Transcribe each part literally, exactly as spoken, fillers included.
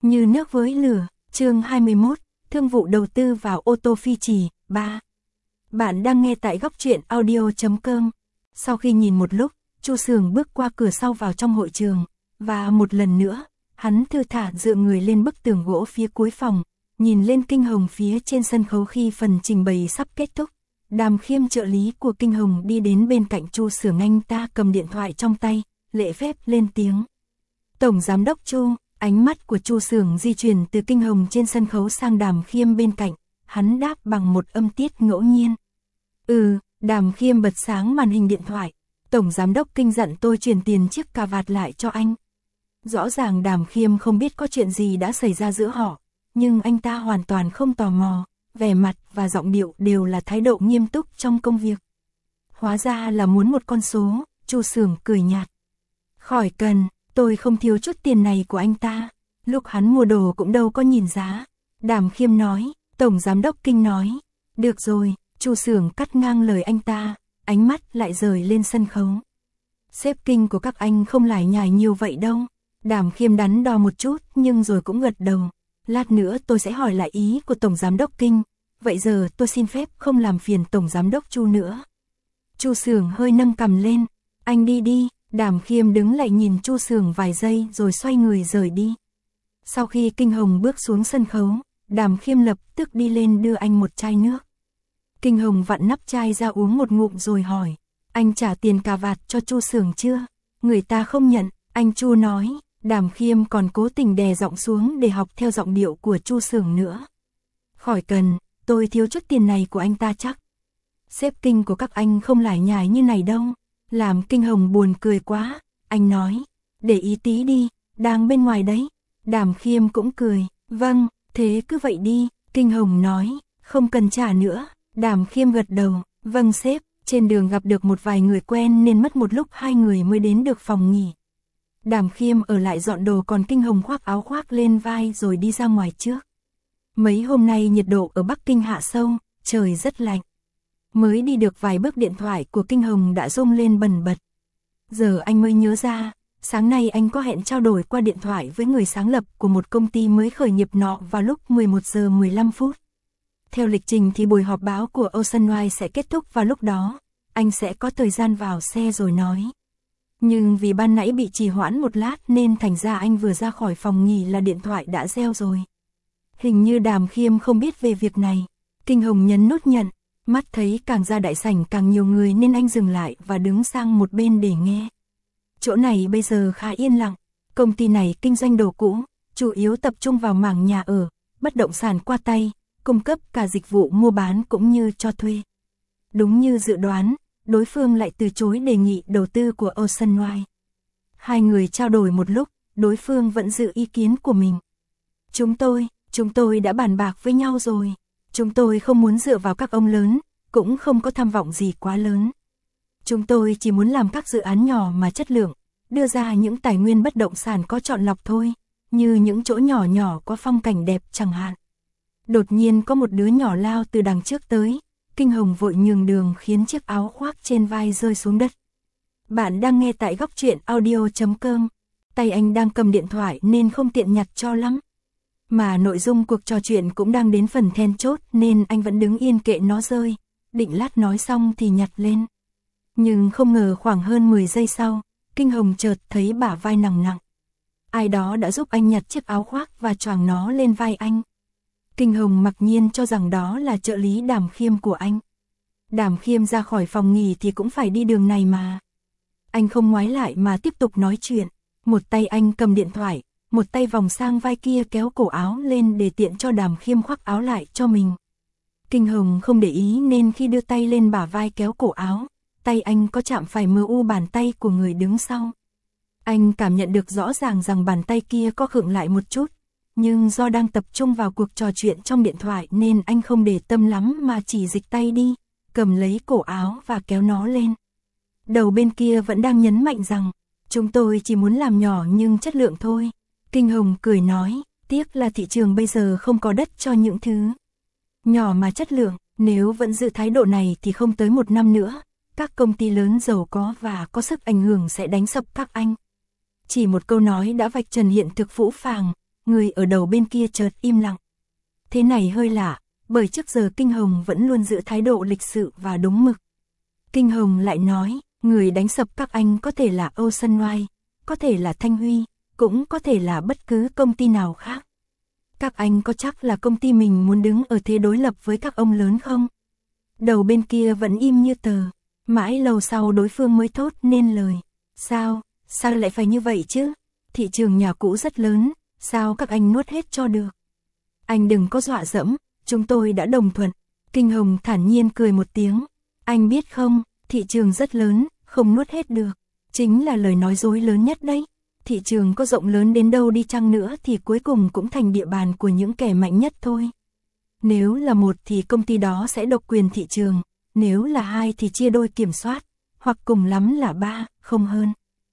Như nước với lửa, chương hai mươi mốt, thương vụ đầu tư vào ô tô phi chỉ, ba. Bạn đang nghe tại góc truyện audio chấm com. Sau khi nhìn một lúc, Chu Sường bước qua cửa sau vào trong hội trường, và một lần nữa, hắn thư thả dựa người lên bức tường gỗ phía cuối phòng, nhìn lên Kinh Hồng phía trên sân khấu khi phần trình bày sắp kết thúc. Đàm Khiêm trợ lý của Kinh Hồng đi đến bên cạnh Chu Sường, anh ta cầm điện thoại trong tay, lễ phép lên tiếng. Tổng giám đốc Chu. Ánh mắt của Chu Sường di chuyển từ Kinh Hồng trên sân khấu sang Đàm Khiêm bên cạnh, hắn đáp bằng một âm tiết ngẫu nhiên. Ừ, Đàm Khiêm bật sáng màn hình điện thoại, Tổng giám đốc Kinh dặn tôi chuyển tiền chiếc cà vạt lại cho anh. Rõ ràng Đàm Khiêm không biết có chuyện gì đã xảy ra giữa họ, nhưng anh ta hoàn toàn không tò mò, vẻ mặt và giọng điệu đều là thái độ nghiêm túc trong công việc. Hóa ra là muốn một con số, Chu Sường cười nhạt. Khỏi cần. Tôi không thiếu chút tiền này của anh ta, lúc hắn mua đồ cũng đâu có nhìn giá. Đàm Khiêm nói, Tổng giám đốc Kinh nói. Được rồi, Chu Sường cắt ngang lời anh ta, ánh mắt lại rời lên sân khấu. Sếp Kinh của các anh không lải nhải nhiều vậy đâu. Đàm Khiêm đắn đo một chút nhưng rồi cũng gật đầu. Lát nữa tôi sẽ hỏi lại ý của Tổng giám đốc Kinh. Vậy giờ tôi xin phép không làm phiền Tổng giám đốc Chu nữa. Chu Sường hơi nâng cằm lên, anh đi đi. Đàm Khiêm đứng lại nhìn Chu Sường vài giây rồi xoay người rời đi. Sau khi Kinh Hồng bước xuống sân khấu, Đàm Khiêm lập tức đi lên đưa anh một chai nước. Kinh Hồng vặn nắp chai ra uống một ngụm rồi hỏi, anh trả tiền cà vạt cho Chu Sường chưa? Người ta không nhận, anh Chu nói. Đàm Khiêm còn cố tình đè giọng xuống để học theo giọng điệu của Chu Sường nữa. Khỏi cần, tôi thiếu chút tiền này của anh ta chắc. Sếp Kinh của các anh không lải nhải như này đâu. Làm Kinh Hồng buồn cười quá, anh nói, để ý tí đi, đang bên ngoài đấy. Đàm Khiêm cũng cười, vâng, thế cứ vậy đi. Kinh Hồng nói, không cần trả nữa. Đàm Khiêm gật đầu, vâng sếp. Trên đường gặp được một vài người quen nên mất một lúc hai người mới đến được phòng nghỉ. Đàm Khiêm ở lại dọn đồ còn Kinh Hồng khoác áo khoác lên vai rồi đi ra ngoài trước. Mấy hôm nay nhiệt độ ở Bắc Kinh hạ sâu, trời rất lạnh. Mới đi được vài bước điện thoại của Kinh Hồng đã rung lên bần bật. Giờ anh mới nhớ ra, sáng nay anh có hẹn trao đổi qua điện thoại với người sáng lập của một công ty mới khởi nghiệp nọ vào lúc mười một giờ mười lăm phút. Theo lịch trình thì buổi họp báo của Oceanwide sẽ kết thúc vào lúc đó, anh sẽ có thời gian vào xe rồi nói. Nhưng vì ban nãy bị trì hoãn một lát nên thành ra anh vừa ra khỏi phòng nghỉ là điện thoại đã reo rồi. Hình như Đàm Khiêm không biết về việc này. Kinh Hồng nhấn nút nhận. Mắt thấy càng ra đại sảnh càng nhiều người nên anh dừng lại và đứng sang một bên để nghe. Chỗ này bây giờ khá yên lặng, công ty này kinh doanh đồ cũ, chủ yếu tập trung vào mảng nhà ở, bất động sản qua tay, cung cấp cả dịch vụ mua bán cũng như cho thuê. Đúng như dự đoán, đối phương lại từ chối đề nghị đầu tư của Oceanwide. Hai người trao đổi một lúc, đối phương vẫn giữ ý kiến của mình. Chúng tôi, chúng tôi đã bàn bạc với nhau rồi. Chúng tôi không muốn dựa vào các ông lớn, cũng không có tham vọng gì quá lớn. Chúng tôi chỉ muốn làm các dự án nhỏ mà chất lượng, đưa ra những tài nguyên bất động sản có chọn lọc thôi, như những chỗ nhỏ nhỏ có phong cảnh đẹp chẳng hạn. Đột nhiên có một đứa nhỏ lao từ đằng trước tới, Kinh Hồng vội nhường đường khiến chiếc áo khoác trên vai rơi xuống đất. Bạn đang nghe tại góc truyện audio chấm com, tay anh đang cầm điện thoại nên không tiện nhặt cho lắm. Mà nội dung cuộc trò chuyện cũng đang đến phần then chốt nên anh vẫn đứng yên kệ nó rơi, định lát nói xong thì nhặt lên. Nhưng không ngờ khoảng hơn mười giây sau, Kinh Hồng chợt thấy bả vai nặng nặng. Ai đó đã giúp anh nhặt chiếc áo khoác và choàng nó lên vai anh. Kinh Hồng mặc nhiên cho rằng đó là trợ lý Đàm Khiêm của anh. Đàm Khiêm ra khỏi phòng nghỉ thì cũng phải đi đường này mà. Anh không ngoái lại mà tiếp tục nói chuyện, một tay anh cầm điện thoại. Một tay vòng sang vai kia kéo cổ áo lên để tiện cho Đàm Khiêm khoác áo lại cho mình. Kinh Hồng không để ý nên khi đưa tay lên bả vai kéo cổ áo, tay anh có chạm phải mờ u bàn tay của người đứng sau. Anh cảm nhận được rõ ràng rằng bàn tay kia có khựng lại một chút, nhưng do đang tập trung vào cuộc trò chuyện trong điện thoại nên anh không để tâm lắm mà chỉ dịch tay đi, cầm lấy cổ áo và kéo nó lên. Đầu bên kia vẫn đang nhấn mạnh rằng, chúng tôi chỉ muốn làm nhỏ nhưng chất lượng thôi. Kinh Hồng cười nói, tiếc là thị trường bây giờ không có đất cho những thứ nhỏ mà chất lượng, nếu vẫn giữ thái độ này thì không tới một năm nữa, các công ty lớn giàu có và có sức ảnh hưởng sẽ đánh sập các anh. Chỉ một câu nói đã vạch trần hiện thực phũ phàng, người ở đầu bên kia chợt im lặng. Thế này hơi lạ, bởi trước giờ Kinh Hồng vẫn luôn giữ thái độ lịch sự và đúng mực. Kinh Hồng lại nói, người đánh sập các anh có thể là Ocean Wide, có thể là Thanh Huy, cũng có thể là bất cứ công ty nào khác. Các anh có chắc là công ty mình muốn đứng ở thế đối lập với các ông lớn không? Đầu bên kia vẫn im như tờ, mãi lâu sau đối phương mới thốt nên lời. Sao, sao lại phải như vậy chứ? Thị trường nhà cũ rất lớn, sao các anh nuốt hết cho được? Anh đừng có dọa dẫm, chúng tôi đã đồng thuận. Kinh Hồng thản nhiên cười một tiếng. Anh biết không, thị trường rất lớn, không nuốt hết được. Chính là lời nói dối lớn nhất đấy. Thị trường có rộng lớn đến đâu đi chăng nữa thì cuối cùng cũng thành địa bàn của những kẻ mạnh nhất thôi. Nếu là một thì công ty đó sẽ độc quyền thị trường, nếu là hai thì chia đôi kiểm soát, hoặc cùng lắm là ba, không hơn.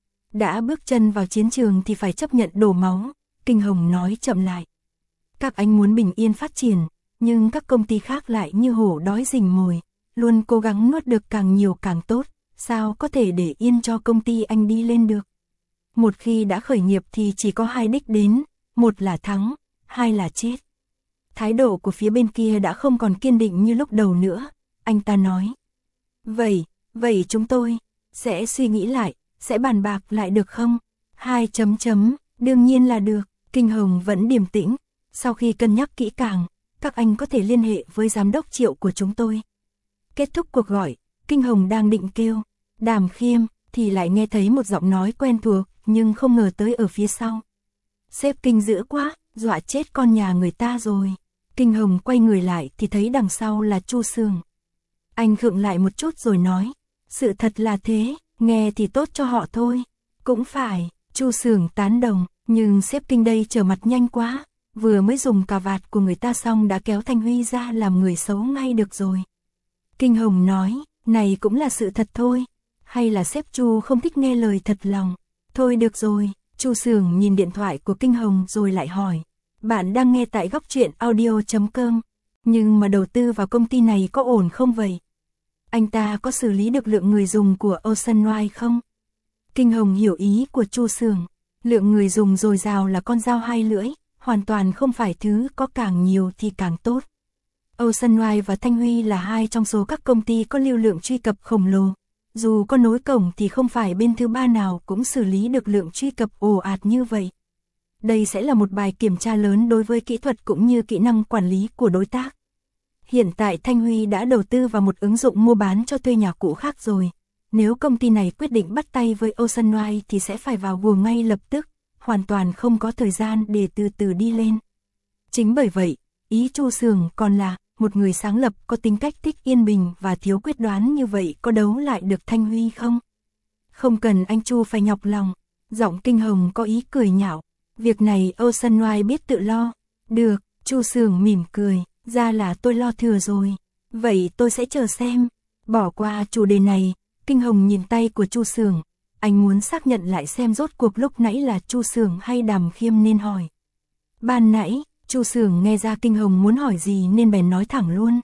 Đã bước chân vào chiến trường thì phải chấp nhận đổ máu, Kinh Hồng nói chậm lại. Các anh muốn bình yên phát triển, nhưng các công ty khác lại như hổ đói rình mồi, luôn cố gắng nuốt được càng nhiều càng tốt, sao có thể để yên cho công ty anh đi lên được. Một khi đã khởi nghiệp thì chỉ có hai đích đến, một là thắng, hai là chết. Thái độ của phía bên kia đã không còn kiên định như lúc đầu nữa, anh ta nói. Vậy, vậy chúng tôi sẽ suy nghĩ lại, sẽ bàn bạc lại được không? Hai chấm chấm, đương nhiên là được, Kinh Hồng vẫn điềm tĩnh. Sau khi cân nhắc kỹ càng, các anh có thể liên hệ với giám đốc Triệu của chúng tôi. Kết thúc cuộc gọi, Kinh Hồng đang định kêu Đàm Khiêm thì lại nghe thấy một giọng nói quen thuộc, nhưng không ngờ tới ở phía sau. Sếp Kinh dữ quá, dọa chết con nhà người ta rồi. Kinh Hồng quay người lại thì thấy đằng sau là Chu Sường. Anh khựng lại một chút rồi nói, sự thật là thế, nghe thì tốt cho họ thôi. Cũng phải, Chu Sường tán đồng, nhưng sếp Kinh đây trở mặt nhanh quá, vừa mới dùng cà vạt của người ta xong đã kéo Thanh Huy ra làm người xấu ngay được rồi. Kinh Hồng nói, này cũng là sự thật thôi, hay là sếp Chu không thích nghe lời thật lòng. Thôi được rồi, Chu Sường nhìn điện thoại của Kinh Hồng rồi lại hỏi, bạn đang nghe tại góc truyện audio chấm com, nhưng mà đầu tư vào công ty này có ổn không vậy? Anh ta có xử lý được lượng người dùng của Ocean Wide không? Kinh Hồng hiểu ý của Chu Sường, lượng người dùng dồi dào là con dao hai lưỡi, hoàn toàn không phải thứ có càng nhiều thì càng tốt. Ocean Wide và Thanh Huy là hai trong số các công ty có lưu lượng truy cập khổng lồ. Dù có nối cổng thì không phải bên thứ ba nào cũng xử lý được lượng truy cập ồ ạt như vậy. Đây sẽ là một bài kiểm tra lớn đối với kỹ thuật cũng như kỹ năng quản lý của đối tác. Hiện tại Thanh Huy đã đầu tư vào một ứng dụng mua bán cho thuê nhà cũ khác rồi. Nếu công ty này quyết định bắt tay với Ocean Wide thì sẽ phải vào guồng ngay lập tức, hoàn toàn không có thời gian để từ từ đi lên. Chính bởi vậy, ý Chu Sường còn là, một người sáng lập có tính cách thích yên bình và thiếu quyết đoán như vậy có đấu lại được Thanh Huy không? Không cần anh Chu phải nhọc lòng. Giọng Kinh Hồng có ý cười nhạo. Việc này Ocean Wide biết tự lo. Được, Chu Sường mỉm cười, ra là tôi lo thừa rồi. Vậy tôi sẽ chờ xem. Bỏ qua chủ đề này, Kinh Hồng nhìn tay của Chu Sường. Anh muốn xác nhận lại xem rốt cuộc lúc nãy là Chu Sường hay Đàm Khiêm nên hỏi. Ban nãy, Chu Sường nghe ra Kinh Hồng muốn hỏi gì nên bèn nói thẳng luôn.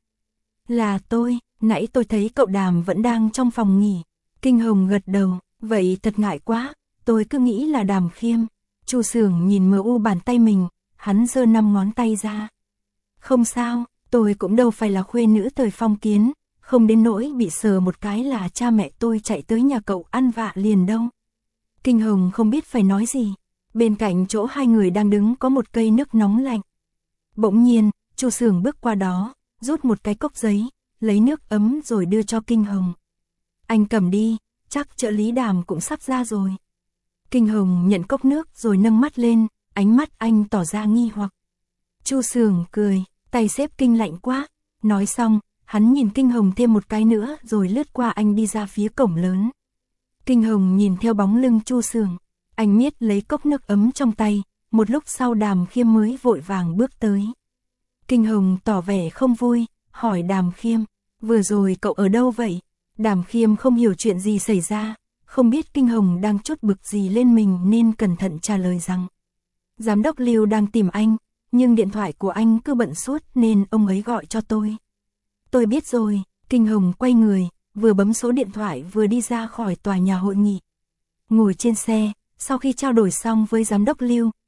Là tôi, nãy tôi thấy cậu Đàm vẫn đang trong phòng nghỉ. Kinh Hồng gật đầu, vậy thật ngại quá, tôi cứ nghĩ là Đàm Khiêm. Chu Sường nhìn mờ u bàn tay mình, hắn giơ năm ngón tay ra. Không sao, tôi cũng đâu phải là khuê nữ thời phong kiến, không đến nỗi bị sờ một cái là cha mẹ tôi chạy tới nhà cậu ăn vạ liền đâu. Kinh Hồng không biết phải nói gì, bên cạnh chỗ hai người đang đứng có một cây nước nóng lạnh. Bỗng nhiên, Chu Sường bước qua đó, rút một cái cốc giấy, lấy nước ấm rồi đưa cho Kinh Hồng. Anh cầm đi, chắc trợ lý Đàm cũng sắp ra rồi. Kinh Hồng nhận cốc nước rồi nâng mắt lên, ánh mắt anh tỏ ra nghi hoặc. Chu Sường cười, tay sếp Kinh lạnh quá. Nói xong, hắn nhìn Kinh Hồng thêm một cái nữa rồi lướt qua anh đi ra phía cổng lớn. Kinh Hồng nhìn theo bóng lưng Chu Sường, anh miết lấy cốc nước ấm trong tay, một lúc sau Đàm Khiêm mới vội vàng bước tới. Kinh Hồng tỏ vẻ không vui, hỏi Đàm Khiêm, vừa rồi cậu ở đâu vậy? Đàm Khiêm không hiểu chuyện gì xảy ra, không biết Kinh Hồng đang trút bực gì lên mình nên cẩn thận trả lời rằng Giám đốc Lưu đang tìm anh, nhưng điện thoại của anh cứ bận suốt nên ông ấy gọi cho tôi. Tôi biết rồi, Kinh Hồng quay người, vừa bấm số điện thoại vừa đi ra khỏi tòa nhà hội nghị. Ngồi trên xe, sau khi trao đổi xong với Giám đốc Lưu,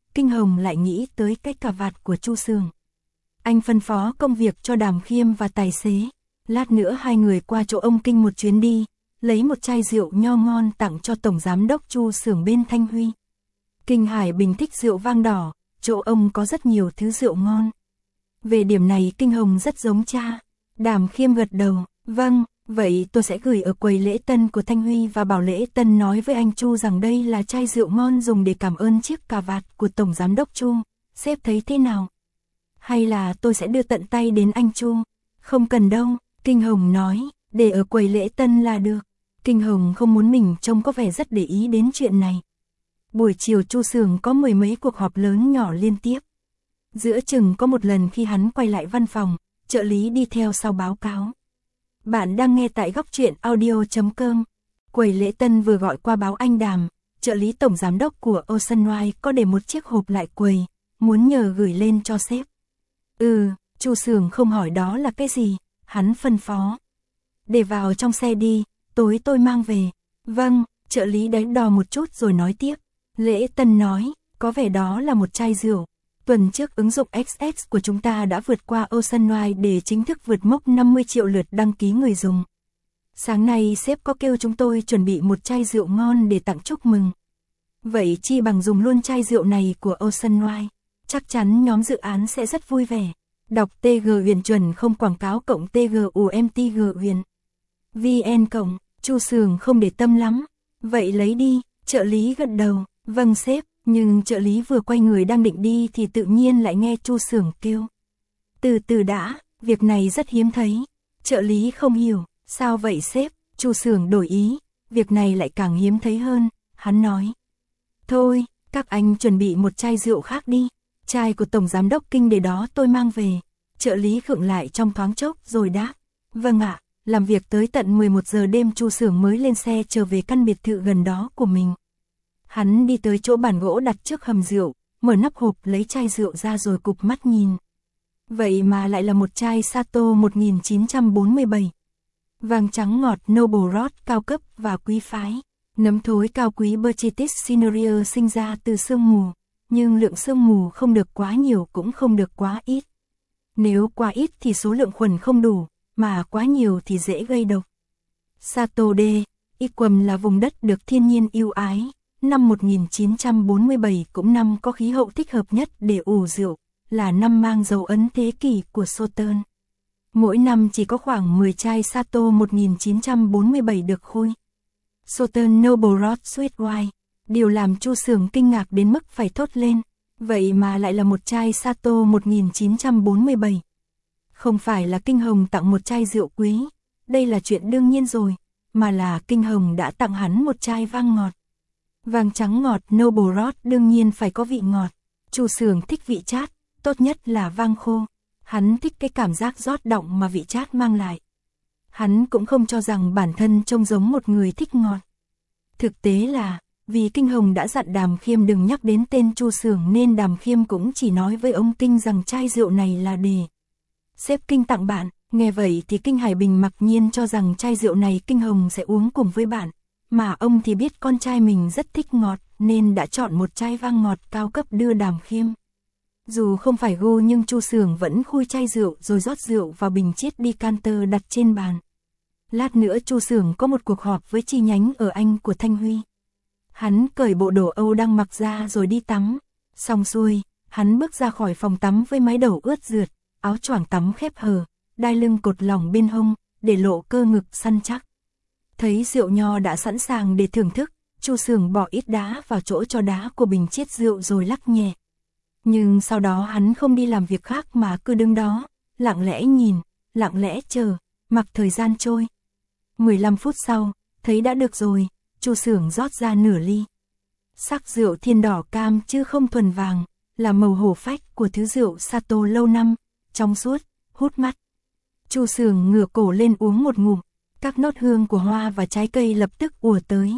Kinh Hồng lại nghĩ tới cái cà vạt của Chu Sường. Anh phân phó công việc cho Đàm Khiêm và tài xế. Lát nữa hai người qua chỗ ông Kinh một chuyến đi, lấy một chai rượu nho ngon tặng cho Tổng Giám đốc Chu Sường bên Thanh Huy. Kinh Hải Bình thích rượu vang đỏ, chỗ ông có rất nhiều thứ rượu ngon. Về điểm này Kinh Hồng rất giống cha. Đàm Khiêm gật đầu, vâng, vậy tôi sẽ gửi ở quầy lễ tân của Thanh Huy và bảo lễ tân nói với anh Chu rằng đây là chai rượu ngon dùng để cảm ơn chiếc cà vạt của Tổng Giám đốc Chu, sếp thấy thế nào? Hay là tôi sẽ đưa tận tay đến anh Chu? Không cần đâu, Kinh Hồng nói, để ở quầy lễ tân là được. Kinh Hồng không muốn mình trông có vẻ rất để ý đến chuyện này. Buổi chiều Chu Sường có mười mấy cuộc họp lớn nhỏ liên tiếp. Giữa chừng có một lần khi hắn quay lại văn phòng, trợ lý đi theo sau báo cáo. Bạn đang nghe tại góc truyện audio chấm com. Quầy lễ tân vừa gọi qua báo anh Đàm, trợ lý tổng giám đốc của Ocean Wine có để một chiếc hộp lại quầy, muốn nhờ gửi lên cho sếp. Ừ, Chu Sường không hỏi đó là cái gì, hắn phân phó. Để vào trong xe đi, tối tôi mang về. Vâng, trợ lý đánh đo một chút rồi nói tiếp. Lễ tân nói, có vẻ đó là một chai rượu. Tuần trước ứng dụng ích ét của chúng ta đã vượt qua Ocean Wine để chính thức vượt mốc năm mươi triệu lượt đăng ký người dùng. Sáng nay sếp có kêu chúng tôi chuẩn bị một chai rượu ngon để tặng chúc mừng. Vậy chi bằng dùng luôn chai rượu này của Ocean Wine. Chắc chắn nhóm dự án sẽ rất vui vẻ. Đọc tê giê Huyền chuẩn không quảng cáo cộng tê giê u em tê giê Huyền. vê en cộng, Chu Sường không để tâm lắm. Vậy lấy đi, trợ lý gật đầu, vâng sếp, nhưng trợ lý vừa quay người đang định đi thì tự nhiên lại nghe Chu Sường kêu. Từ từ đã, việc này rất hiếm thấy. Trợ lý không hiểu, sao vậy sếp? Chu Sường đổi ý, việc này lại càng hiếm thấy hơn, hắn nói. Thôi, các anh chuẩn bị một chai rượu khác đi, chai của Tổng Giám đốc Kinh để đó tôi mang về. Trợ lý khựng lại trong thoáng chốc rồi đáp. Vâng ạ, làm việc tới tận mười một giờ đêm Chu Sường mới lên xe trở về căn biệt thự gần đó của mình. Hắn đi tới chỗ bàn gỗ đặt trước hầm rượu, mở nắp hộp lấy chai rượu ra rồi cụp mắt nhìn. Vậy mà lại là một chai Sato một nghìn chín trăm bốn mươi bảy. Vàng trắng ngọt Noble Rot cao cấp và quý phái. Nấm thối cao quý Botrytis cinerea sinh ra từ sương mù, nhưng lượng sương mù không được quá nhiều cũng không được quá ít. Nếu quá ít thì số lượng khuẩn không đủ, mà quá nhiều thì dễ gây độc. Sato D, Iquam là vùng đất được thiên nhiên yêu ái. Năm một nghìn chín trăm bốn mươi bảy cũng năm có khí hậu thích hợp nhất để ủ rượu, là năm mang dấu ấn thế kỷ của Sauternes. Mỗi năm chỉ có khoảng mười chai Sato một nghìn chín trăm bốn mươi bảy được khui. Sauternes Noble Rot Sweet Wine, điều làm Chu Sường kinh ngạc đến mức phải thốt lên, vậy mà lại là một chai Sato một nghìn chín trăm bốn mươi bảy. Không phải là Kinh Hồng tặng một chai rượu quý, đây là chuyện đương nhiên rồi, mà là Kinh Hồng đã tặng hắn một chai vang ngọt. Vàng trắng ngọt Noble Rot đương nhiên phải có vị ngọt. Chu Sường thích vị chát, tốt nhất là vang khô. Hắn thích cái cảm giác rót đọng mà vị chát mang lại. Hắn cũng không cho rằng bản thân trông giống một người thích ngọt. Thực tế là, vì Kinh Hồng đã dặn Đàm Khiêm đừng nhắc đến tên Chu Sường nên Đàm Khiêm cũng chỉ nói với ông Kinh rằng chai rượu này là để sếp Kinh tặng bạn. Nghe vậy thì Kinh Hải Bình mặc nhiên cho rằng chai rượu này Kinh Hồng sẽ uống cùng với bạn. Mà ông thì biết con trai mình rất thích ngọt nên đã chọn một chai vang ngọt cao cấp đưa Đàm Khiêm. Dù không phải gu nhưng Chu Sường vẫn khui chai rượu rồi rót rượu vào bình chiết decanter đặt trên bàn. Lát nữa Chu Sường có một cuộc họp với chi nhánh ở Anh của Thanh Huy. Hắn cởi bộ đồ Âu đang mặc ra rồi đi tắm. Xong xuôi, hắn bước ra khỏi phòng tắm với mái đầu ướt rượt, áo choàng tắm khép hờ, đai lưng cột lỏng bên hông, để lộ cơ ngực săn chắc. Thấy rượu nho đã sẵn sàng để thưởng thức, Chu Sường bỏ ít đá vào chỗ cho đá của bình chiết rượu rồi lắc nhẹ. Nhưng sau đó hắn không đi làm việc khác mà cứ đứng đó, lặng lẽ nhìn, lặng lẽ chờ, mặc thời gian trôi. mười lăm phút sau, thấy đã được rồi, Chu Sường rót ra nửa ly. Sắc rượu thiên đỏ cam chứ không thuần vàng, là màu hổ phách của thứ rượu Sato lâu năm, trong suốt, hút mắt. Chu Sường ngửa cổ lên uống một ngụm, các nốt hương của hoa và trái cây lập tức ùa tới.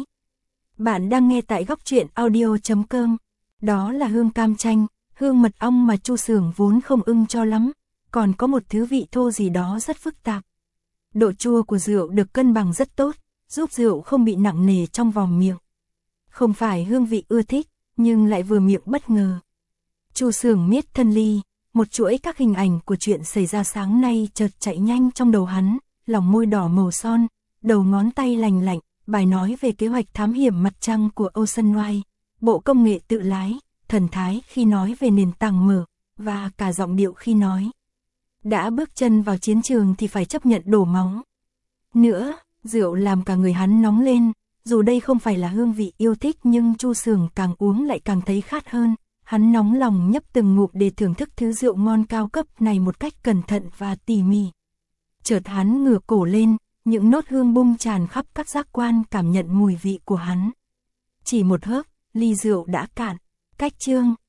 Bạn đang nghe tại góc truyện audio chấm com. Đó là hương cam chanh, hương mật ong mà Chu Sường vốn không ưng cho lắm, còn có một thứ vị thô gì đó rất phức tạp. Độ chua của rượu được cân bằng rất tốt, giúp rượu không bị nặng nề trong vòng miệng. Không phải hương vị ưa thích, nhưng lại vừa miệng bất ngờ. Chu Sường miết thân ly, một chuỗi các hình ảnh của chuyện xảy ra sáng nay chợt chạy nhanh trong đầu hắn, lòng môi đỏ màu son, đầu ngón tay lành lạnh, bài nói về kế hoạch thám hiểm mặt trăng của Ocean Wide, bộ công nghệ tự lái, thần thái khi nói về nền tảng mở, và cả giọng điệu khi nói. Đã bước chân vào chiến trường thì phải chấp nhận đổ máu. Nữa, rượu làm cả người hắn nóng lên, dù đây không phải là hương vị yêu thích nhưng Chu Sường càng uống lại càng thấy khát hơn. Hắn nóng lòng nhấp từng ngụm để thưởng thức thứ rượu ngon cao cấp này một cách cẩn thận và tỉ mỉ. Chợt hắn ngửa cổ lên, những nốt hương bung tràn khắp các giác quan cảm nhận mùi vị của hắn. Chỉ một hớp, ly rượu đã cạn. Cách chương